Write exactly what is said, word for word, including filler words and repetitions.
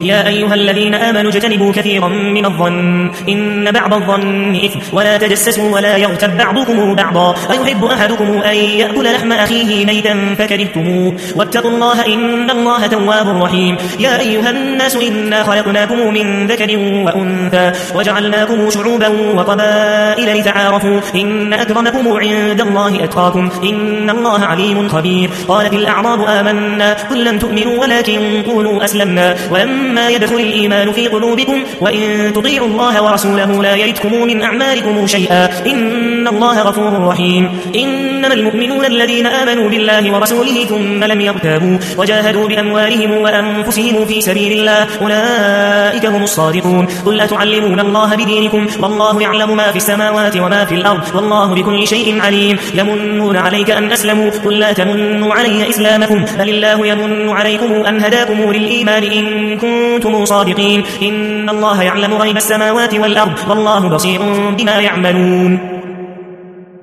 يا أيها الذين آمنوا اجتنبوا كثيرا من الظن إن بعض الظن إثم ولا تجسسوا ولا يغتب بعضكم بعضا أيحب أحدكم أن يأكل لحم أخيه ميتا فكرهتموه واتقوا الله إن الله تواب رحيم. يا أيها الناس إنا خلقناكم من ذكر وأنثى وجعلناكم شعوبا وقبائل لتعارفوا إن أكرمكم عند الله أتقاكم إن الله عليم خبير. قالت الأعراب آمنا قل لم تؤمنوا ولكن قولوا أسلمنا ولما ما يدخل الإيمان في قلوبكم وإن تطيعوا الله ورسوله لا يلتكم من أعمالكم شيئا إن الله غفور رحيم. إنما المؤمنون الذين آمنوا بالله ورسوله ثم لم يرتابوا وجاهدوا بأموالهم وأنفسهم في سبيل الله أولئك هم الصادقون. قل أتعلمون الله بدينكم والله يعلم ما في السماوات وما في الأرض والله بكل شيء عليم. يمنون عليك أن أسلموا قل لا تمنوا علي إسلامكم بل الله يمن عليكم أن هداكم للإيمان إن كنتم صادقين إن الله يعلم غيب السماوات والأرض والله بصير بما يعملون.